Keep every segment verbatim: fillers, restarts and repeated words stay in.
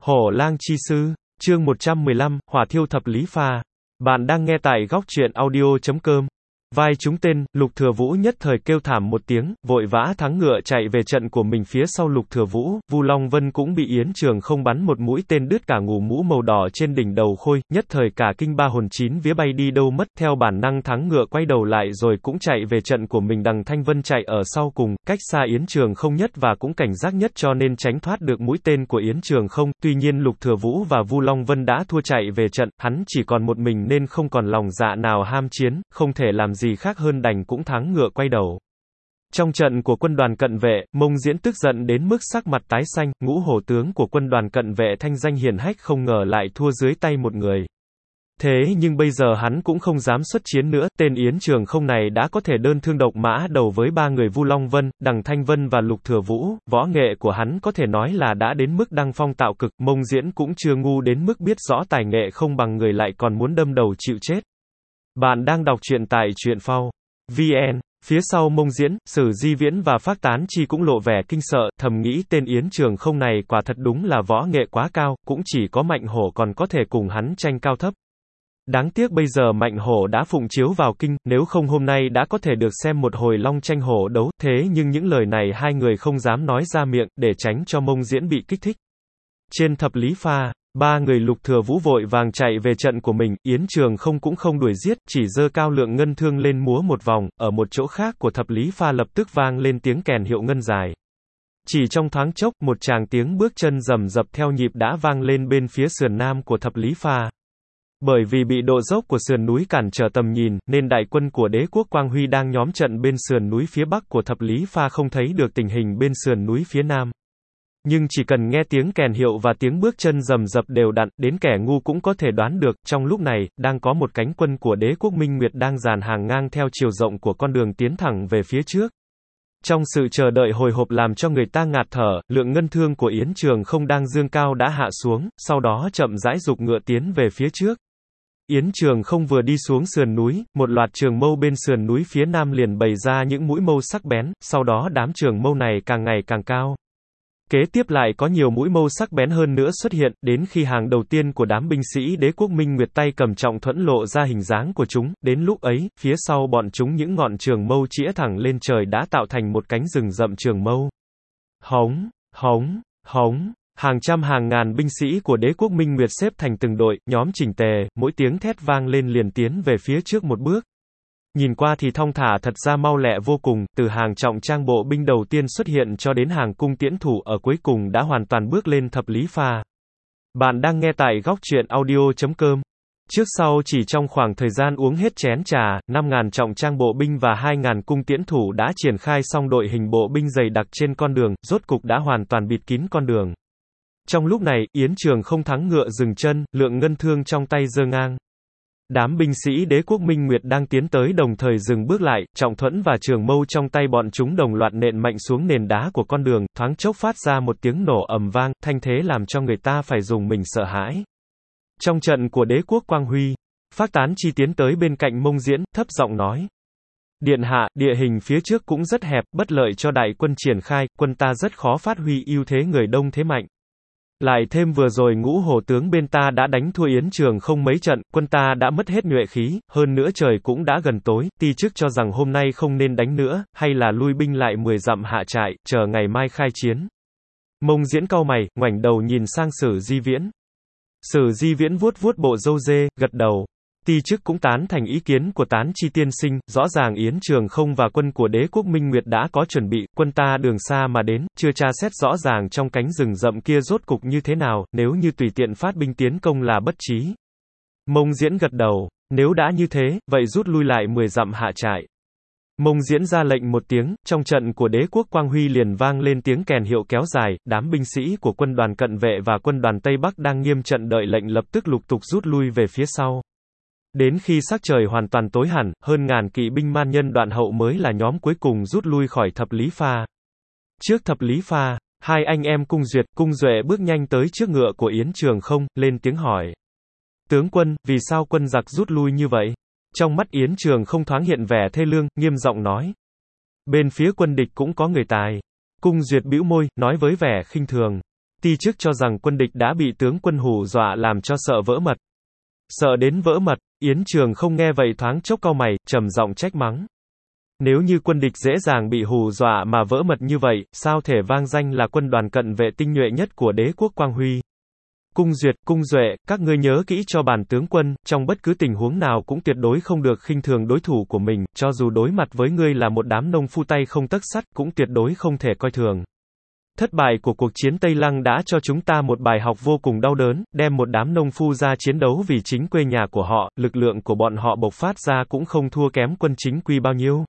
Hổ lang chi sư, chương một trăm mười lăm, hỏa thiêu thập lý pha. Bạn đang nghe tại góc truyện audio chấm com. Vai chúng tên, Lục Thừa Vũ nhất thời kêu thảm một tiếng, vội vã thắng ngựa chạy về trận của mình. Phía sau Lục Thừa Vũ, Vu Long Vân cũng bị Yến Trường Không bắn một mũi tên đứt cả ngũ mũ màu đỏ trên đỉnh đầu khôi, nhất thời cả kinh ba hồn chín vía bay đi đâu mất. Theo bản năng thắng ngựa quay đầu lại rồi cũng chạy về trận của mình. Đằng Thanh Vân chạy ở sau cùng, cách xa Yến Trường Không nhất và cũng cảnh giác nhất cho nên tránh thoát được mũi tên của Yến Trường Không. Tuy nhiên Lục Thừa Vũ và Vu Long Vân đã thua chạy về trận, hắn chỉ còn một mình nên không còn lòng dạ nào ham chiến, không thể làm gì khác hơn đành cũng thắng ngựa quay đầu. Trong trận của quân đoàn cận vệ, Mông Diễn tức giận đến mức sắc mặt tái xanh, ngũ hổ tướng của quân đoàn cận vệ thanh danh hiển hách không ngờ lại thua dưới tay một người. Thế nhưng bây giờ hắn cũng không dám xuất chiến nữa, tên Yến Trường Không này đã có thể đơn thương độc mã đầu với ba người Vu Long Vân, Đằng Thanh Vân và Lục Thừa Vũ, võ nghệ của hắn có thể nói là đã đến mức đăng phong tạo cực. Mông Diễn cũng chưa ngu đến mức biết rõ tài nghệ không bằng người lại còn muốn đâm đầu chịu chết. Bạn đang đọc truyện tại truyện phao chấm vn. Phía sau Mông Diễn, Sử Di Viễn và Phác Tán Chi cũng lộ vẻ kinh sợ, thầm nghĩ tên Yến Trường Không này quả thật đúng là võ nghệ quá cao, cũng chỉ có Mạnh Hổ còn có thể cùng hắn tranh cao thấp. Đáng tiếc bây giờ Mạnh Hổ đã phụng chiếu vào kinh, nếu không hôm nay đã có thể được xem một hồi long tranh hổ đấu, thế nhưng những lời này hai người không dám nói ra miệng, để tránh cho Mông Diễn bị kích thích. Trên thập lý pha, ba người Lục Thừa Vũ vội vàng chạy về trận của mình, Yến Trường Không cũng không đuổi giết, chỉ giơ cao lượng ngân thương lên múa một vòng, ở một chỗ khác của thập lý pha lập tức vang lên tiếng kèn hiệu ngân dài. Chỉ trong thoáng chốc, một tràng tiếng bước chân rầm rập theo nhịp đã vang lên bên phía sườn nam của thập lý pha. Bởi vì bị độ dốc của sườn núi cản trở tầm nhìn, nên đại quân của Đế quốc Quang Huy đang nhóm trận bên sườn núi phía bắc của thập lý pha không thấy được tình hình bên sườn núi phía nam. Nhưng chỉ cần nghe tiếng kèn hiệu và tiếng bước chân rầm rập đều đặn, đến kẻ ngu cũng có thể đoán được, trong lúc này, đang có một cánh quân của Đế quốc Minh Nguyệt đang dàn hàng ngang theo chiều rộng của con đường tiến thẳng về phía trước. Trong sự chờ đợi hồi hộp làm cho người ta ngạt thở, lượng ngân thương của Yến Trường Không đang dương cao đã hạ xuống, sau đó chậm rãi giục ngựa tiến về phía trước. Yến Trường Không vừa đi xuống sườn núi, một loạt trường mâu bên sườn núi phía nam liền bày ra những mũi mâu sắc bén, sau đó đám trường mâu này càng ngày càng cao. Kế tiếp lại có nhiều mũi mâu sắc bén hơn nữa xuất hiện, đến khi hàng đầu tiên của đám binh sĩ Đế quốc Minh Nguyệt tay cầm trọng thuẫn lộ ra hình dáng của chúng, đến lúc ấy, phía sau bọn chúng những ngọn trường mâu chĩa thẳng lên trời đã tạo thành một cánh rừng rậm trường mâu. Hống, hống, hống. Hàng trăm hàng ngàn binh sĩ của Đế quốc Minh Nguyệt xếp thành từng đội, nhóm chỉnh tề, mỗi tiếng thét vang lên liền tiến về phía trước một bước. Nhìn qua thì thong thả thật ra mau lẹ vô cùng, từ hàng trọng trang bộ binh đầu tiên xuất hiện cho đến hàng cung tiễn thủ ở cuối cùng đã hoàn toàn bước lên thập lý pha. Bạn đang nghe tại góc truyện audio chấm com. Trước sau chỉ trong khoảng thời gian uống hết chén trà, năm nghìn trọng trang bộ binh và hai nghìn cung tiễn thủ đã triển khai xong đội hình bộ binh dày đặc trên con đường, rốt cục đã hoàn toàn bịt kín con đường. Trong lúc này, Yến Trường Không thắng ngựa dừng chân, lượng ngân thương trong tay giơ ngang. Đám binh sĩ Đế quốc Minh Nguyệt đang tiến tới đồng thời dừng bước lại, trọng thuẫn và trường mâu trong tay bọn chúng đồng loạt nện mạnh xuống nền đá của con đường, thoáng chốc phát ra một tiếng nổ ầm vang, thanh thế làm cho người ta phải dùng mình sợ hãi. Trong trận của Đế quốc Quang Huy, Phác Tán Chi tiến tới bên cạnh Mông Diễn, thấp giọng nói: Điện hạ, địa hình phía trước cũng rất hẹp, bất lợi cho đại quân triển khai, quân ta rất khó phát huy ưu thế người đông thế mạnh. Lại thêm vừa rồi ngũ hổ tướng bên ta đã đánh thua Yến Trường Không mấy trận, quân ta đã mất hết nhuệ khí, hơn nữa trời cũng đã gần tối, ti chức cho rằng hôm nay không nên đánh nữa, hay là lui binh lại mười dặm hạ trại, chờ ngày mai khai chiến. Mông Diễn cau mày, ngoảnh đầu nhìn sang Sử Di Viễn. Sử Di Viễn vuốt vuốt bộ râu dê, gật đầu. Ti chức cũng tán thành ý kiến của Tán Chi tiên sinh, rõ ràng Yến Trường Không và quân của Đế quốc Minh Nguyệt đã có chuẩn bị, quân ta đường xa mà đến, chưa tra xét rõ ràng trong cánh rừng rậm kia rốt cục như thế nào, nếu như tùy tiện phát binh tiến công là bất trí. Mông Diễn gật đầu, nếu đã như thế, vậy rút lui lại mười dặm hạ trại. Mông Diễn ra lệnh một tiếng, trong trận của Đế quốc Quang Huy liền vang lên tiếng kèn hiệu kéo dài, đám binh sĩ của quân đoàn cận vệ và quân đoàn Tây Bắc đang nghiêm trận đợi lệnh lập tức lục tục rút lui về phía sau. Đến khi sắc trời hoàn toàn tối hẳn, hơn ngàn kỵ binh man nhân Đoạn Hậu mới là nhóm cuối cùng rút lui khỏi thập lý pha. Trước thập lý pha, hai anh em Cung Duyệt, Cung Duệ bước nhanh tới trước ngựa của Yến Trường Không, lên tiếng hỏi: Tướng quân, vì sao quân giặc rút lui như vậy? Trong mắt Yến Trường Không thoáng hiện vẻ thê lương, nghiêm giọng nói: Bên phía quân địch cũng có người tài. Cung Duyệt bĩu môi, nói với vẻ khinh thường: Ti chức cho rằng quân địch đã bị tướng quân hù dọa làm cho sợ vỡ mật. Sợ đến vỡ mật, Yến Trường không nghe vậy thoáng chốc cau mày, trầm giọng trách mắng. Nếu như quân địch dễ dàng bị hù dọa mà vỡ mật như vậy, sao thể vang danh là quân đoàn cận vệ tinh nhuệ nhất của đế quốc Quang Huy? Cung Duyệt, Cung Duệ, các ngươi nhớ kỹ cho bản tướng quân, trong bất cứ tình huống nào cũng tuyệt đối không được khinh thường đối thủ của mình, cho dù đối mặt với ngươi là một đám nông phu tay không tấc sắt, cũng tuyệt đối không thể coi thường. Thất bại của cuộc chiến Tây Lăng đã cho chúng ta một bài học vô cùng đau đớn, đem một đám nông phu ra chiến đấu vì chính quê nhà của họ, lực lượng của bọn họ bộc phát ra cũng không thua kém quân chính quy bao nhiêu.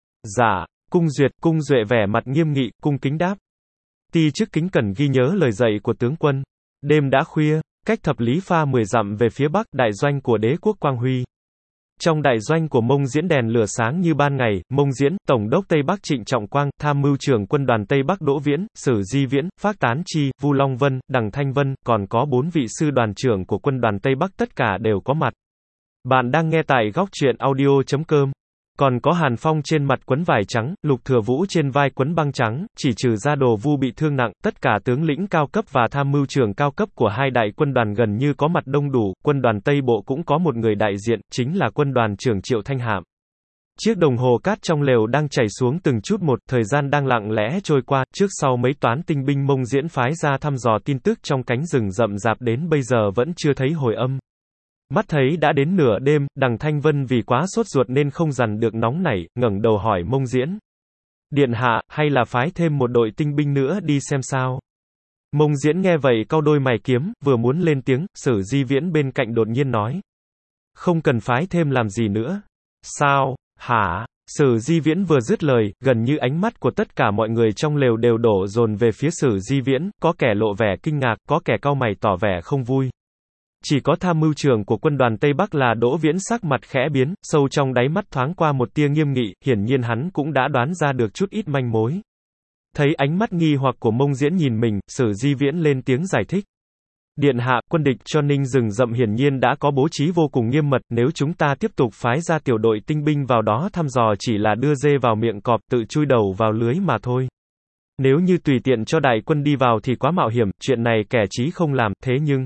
Dạ, Cung Duyệt, Cung Duệ vẻ mặt nghiêm nghị, cung kính đáp. Ti chức kính cẩn ghi nhớ lời dạy của tướng quân. Đêm đã khuya, cách thập lý pha mười dặm về phía bắc, đại doanh của đế quốc Quang Huy. Trong đại doanh của Mông Diễn đèn lửa sáng như ban ngày, Mông Diễn, Tổng đốc Tây Bắc Trịnh Trọng Quang, Tham mưu trưởng quân đoàn Tây Bắc Đỗ Viễn, Sử Di Viễn, Phác Tán Chi, Vu Long Vân, Đằng Thanh Vân, còn có bốn vị sư đoàn trưởng của quân đoàn Tây Bắc tất cả đều có mặt. Bạn đang nghe tại góc truyện audio chấm com. Còn có Hàn Phong trên mặt quấn vải trắng, Lục Thừa Vũ trên vai quấn băng trắng, chỉ trừ ra Đồ Vu bị thương nặng, tất cả tướng lĩnh cao cấp và tham mưu trưởng cao cấp của hai đại quân đoàn gần như có mặt đông đủ, quân đoàn Tây Bộ cũng có một người đại diện, chính là quân đoàn trưởng Triệu Thanh Hạm. Chiếc đồng hồ cát trong lều đang chảy xuống từng chút một, thời gian đang lặng lẽ trôi qua, trước sau mấy toán tinh binh Mông Diễn phái ra thăm dò tin tức trong cánh rừng rậm rạp đến bây giờ vẫn chưa thấy hồi âm. Mắt thấy đã đến nửa đêm, Đằng Thanh Vân vì quá sốt ruột nên không dằn được nóng nảy, ngẩng đầu hỏi Mông Diễn. Điện hạ, hay là phái thêm một đội tinh binh nữa đi xem sao? Mông Diễn nghe vậy cau đôi mày kiếm, vừa muốn lên tiếng, Sử Di Viễn bên cạnh đột nhiên nói. Không cần phái thêm làm gì nữa. Sao? Hả? Sử Di Viễn vừa dứt lời, gần như ánh mắt của tất cả mọi người trong lều đều đổ dồn về phía Sử Di Viễn, có kẻ lộ vẻ kinh ngạc, có kẻ cau mày tỏ vẻ không vui. Chỉ có tham mưu trưởng của quân đoàn Tây Bắc là Đỗ Viễn sắc mặt khẽ biến, sâu trong đáy mắt thoáng qua một tia nghiêm nghị, hiển nhiên hắn cũng đã đoán ra được chút ít manh mối. Thấy ánh mắt nghi hoặc của Mông Diễn nhìn mình, Sử Di Viễn lên tiếng giải thích. Điện hạ, quân địch cho ninh rừng rậm hiển nhiên đã có bố trí vô cùng nghiêm mật, nếu chúng ta tiếp tục phái ra tiểu đội tinh binh vào đó thăm dò chỉ là đưa dê vào miệng cọp, tự chui đầu vào lưới mà thôi. Nếu như tùy tiện cho đại quân đi vào thì quá mạo hiểm, chuyện này kẻ trí không làm, thế nhưng...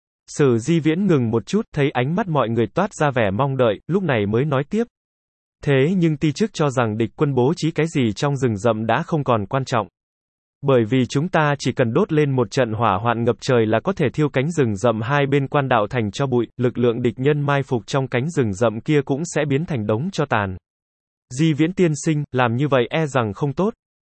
Sử Di Viễn ngừng một chút, thấy ánh mắt mọi người toát ra vẻ mong đợi, lúc này mới nói tiếp. Thế nhưng ti chức cho rằng địch quân bố trí cái gì trong rừng rậm đã không còn quan trọng. Bởi vì chúng ta chỉ cần đốt lên một trận hỏa hoạn ngập trời là có thể thiêu cánh rừng rậm hai bên quan đạo thành cho bụi, lực lượng địch nhân mai phục trong cánh rừng rậm kia cũng sẽ biến thành đống tro tàn. Di Viễn tiên sinh, làm như vậy e rằng không tốt.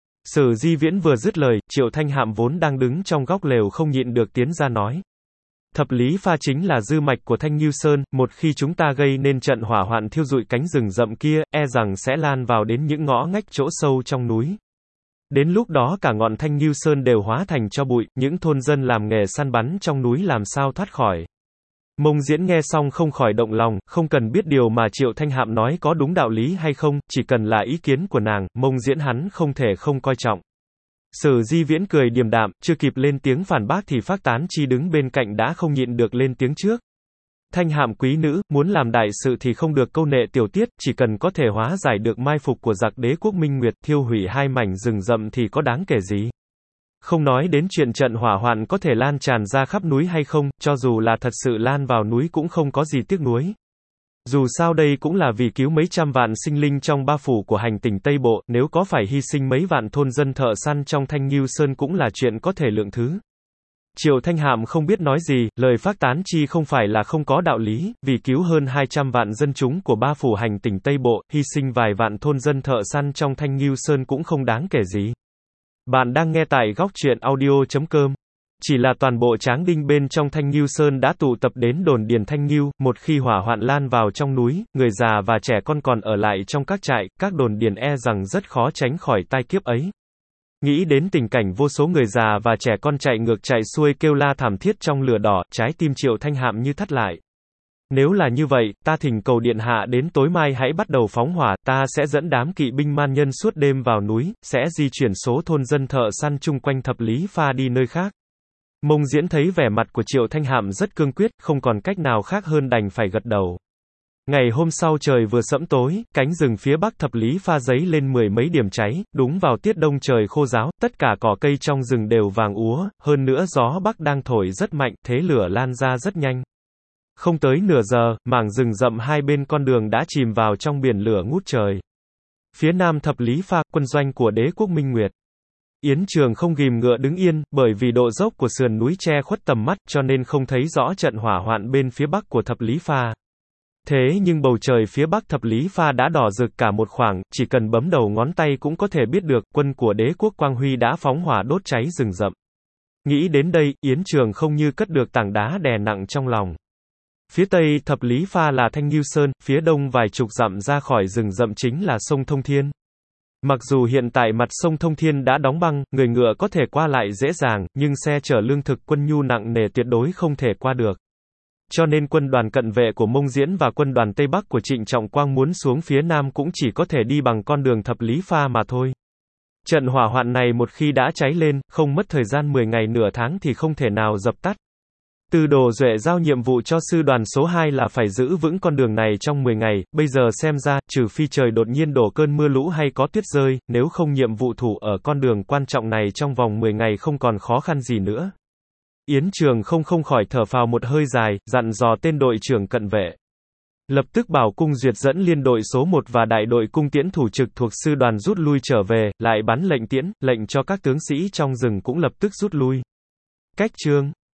Sử Di Viễn vừa dứt lời, Triệu Thanh Hạm vốn đang đứng trong góc lều không nhịn được tiến ra nói. Thập lý pha chính là dư mạch của Thanh Ngưu Sơn, một khi chúng ta gây nên trận hỏa hoạn thiêu rụi cánh rừng rậm kia, e rằng sẽ lan vào đến những ngõ ngách chỗ sâu trong núi. Đến lúc đó cả ngọn Thanh Ngưu Sơn đều hóa thành tro bụi, những thôn dân làm nghề săn bắn trong núi làm sao thoát khỏi. Mông Diễn nghe xong không khỏi động lòng, không cần biết điều mà Triệu Thanh Hạm nói có đúng đạo lý hay không, chỉ cần là ý kiến của nàng, Mông Diễn hắn không thể không coi trọng. Sử Di Viễn cười điềm đạm, chưa kịp lên tiếng phản bác thì Phác Tán Chi đứng bên cạnh đã không nhịn được lên tiếng trước. Thanh Hạm quý nữ, muốn làm đại sự thì không được câu nệ tiểu tiết, chỉ cần có thể hóa giải được mai phục của giặc đế quốc Minh Nguyệt, thiêu hủy hai mảnh rừng rậm thì có đáng kể gì. Không nói đến chuyện trận hỏa hoạn có thể lan tràn ra khắp núi hay không, cho dù là thật sự lan vào núi cũng không có gì tiếc nuối. Dù sao đây cũng là vì cứu mấy trăm vạn sinh linh trong ba phủ của hành tỉnh Tây Bộ, nếu có phải hy sinh mấy vạn thôn dân thợ săn trong Thanh Ngưu Sơn cũng là chuyện có thể lượng thứ. Triệu Thanh Hạm không biết nói gì, lời Phác Tán Chi không phải là không có đạo lý, vì cứu hơn hai trăm vạn dân chúng của ba phủ hành tỉnh Tây Bộ, hy sinh vài vạn thôn dân thợ săn trong Thanh Ngưu Sơn cũng không đáng kể gì. Bạn đang nghe tại góc truyện audio chấm com. Chỉ là toàn bộ tráng đinh bên trong Thanh Ngưu Sơn đã tụ tập đến đồn điền Thanh Ngưu, một khi hỏa hoạn lan vào trong núi, người già và trẻ con còn ở lại trong các trại, các đồn điền e rằng rất khó tránh khỏi tai kiếp ấy. Nghĩ đến tình cảnh vô số người già và trẻ con chạy ngược chạy xuôi kêu la thảm thiết trong lửa đỏ, trái tim Triệu Thanh Hạm như thắt lại. Nếu là như vậy, ta thỉnh cầu điện hạ đến tối mai hãy bắt đầu phóng hỏa, ta sẽ dẫn đám kỵ binh man nhân suốt đêm vào núi, sẽ di chuyển số thôn dân thợ săn chung quanh thập lý pha đi nơi khác. Mông Diễn thấy vẻ mặt của Triệu Thanh Hạm rất cương quyết, không còn cách nào khác hơn đành phải gật đầu. Ngày hôm sau trời vừa sẫm tối, cánh rừng phía bắc Thập Lý Pha giấy lên mười mấy điểm cháy, đúng vào tiết đông trời khô ráo, tất cả cỏ cây trong rừng đều vàng úa, hơn nữa gió bắc đang thổi rất mạnh, thế lửa lan ra rất nhanh. Không tới nửa giờ, mảng rừng rậm hai bên con đường đã chìm vào trong biển lửa ngút trời. Phía nam Thập Lý Pha, quân doanh của đế quốc Minh Nguyệt. Yến Trường không ghìm ngựa đứng yên, bởi vì độ dốc của sườn núi che khuất tầm mắt, cho nên không thấy rõ trận hỏa hoạn bên phía bắc của Thập Lý Pha. Thế nhưng bầu trời phía bắc Thập Lý Pha đã đỏ rực cả một khoảng, chỉ cần bấm đầu ngón tay cũng có thể biết được, quân của đế quốc Quang Huy đã phóng hỏa đốt cháy rừng rậm. Nghĩ đến đây, Yến Trường không như cất được tảng đá đè nặng trong lòng. Phía tây Thập Lý Pha là Thanh Ngưu Sơn, phía đông vài chục dặm ra khỏi rừng rậm chính là sông Thông Thiên. Mặc dù hiện tại mặt sông Thông Thiên đã đóng băng, người ngựa có thể qua lại dễ dàng, nhưng xe chở lương thực quân nhu nặng nề tuyệt đối không thể qua được. Cho nên quân đoàn cận vệ của Mông Diễn và quân đoàn Tây Bắc của Trịnh Trọng Quang muốn xuống phía nam cũng chỉ có thể đi bằng con đường Thập Lý Pha mà thôi. Trận hỏa hoạn này một khi đã cháy lên, không mất thời gian mười ngày nửa tháng thì không thể nào dập tắt. Từ Đồ Duệ giao nhiệm vụ cho sư đoàn số hai là phải giữ vững con đường này trong mười ngày, bây giờ xem ra, trừ phi trời đột nhiên đổ cơn mưa lũ hay có tuyết rơi, nếu không nhiệm vụ thủ ở con đường quan trọng này trong vòng mười ngày không còn khó khăn gì nữa. Yến Trường không không khỏi thở phào một hơi dài, dặn dò tên đội trưởng cận vệ. Lập tức bảo Cung Duyệt dẫn liên đội số một và đại đội cung tiễn thủ trực thuộc sư đoàn rút lui trở về, lại bắn lệnh tiễn, lệnh cho các tướng sĩ trong rừng cũng lập tức rút lui. Cách chương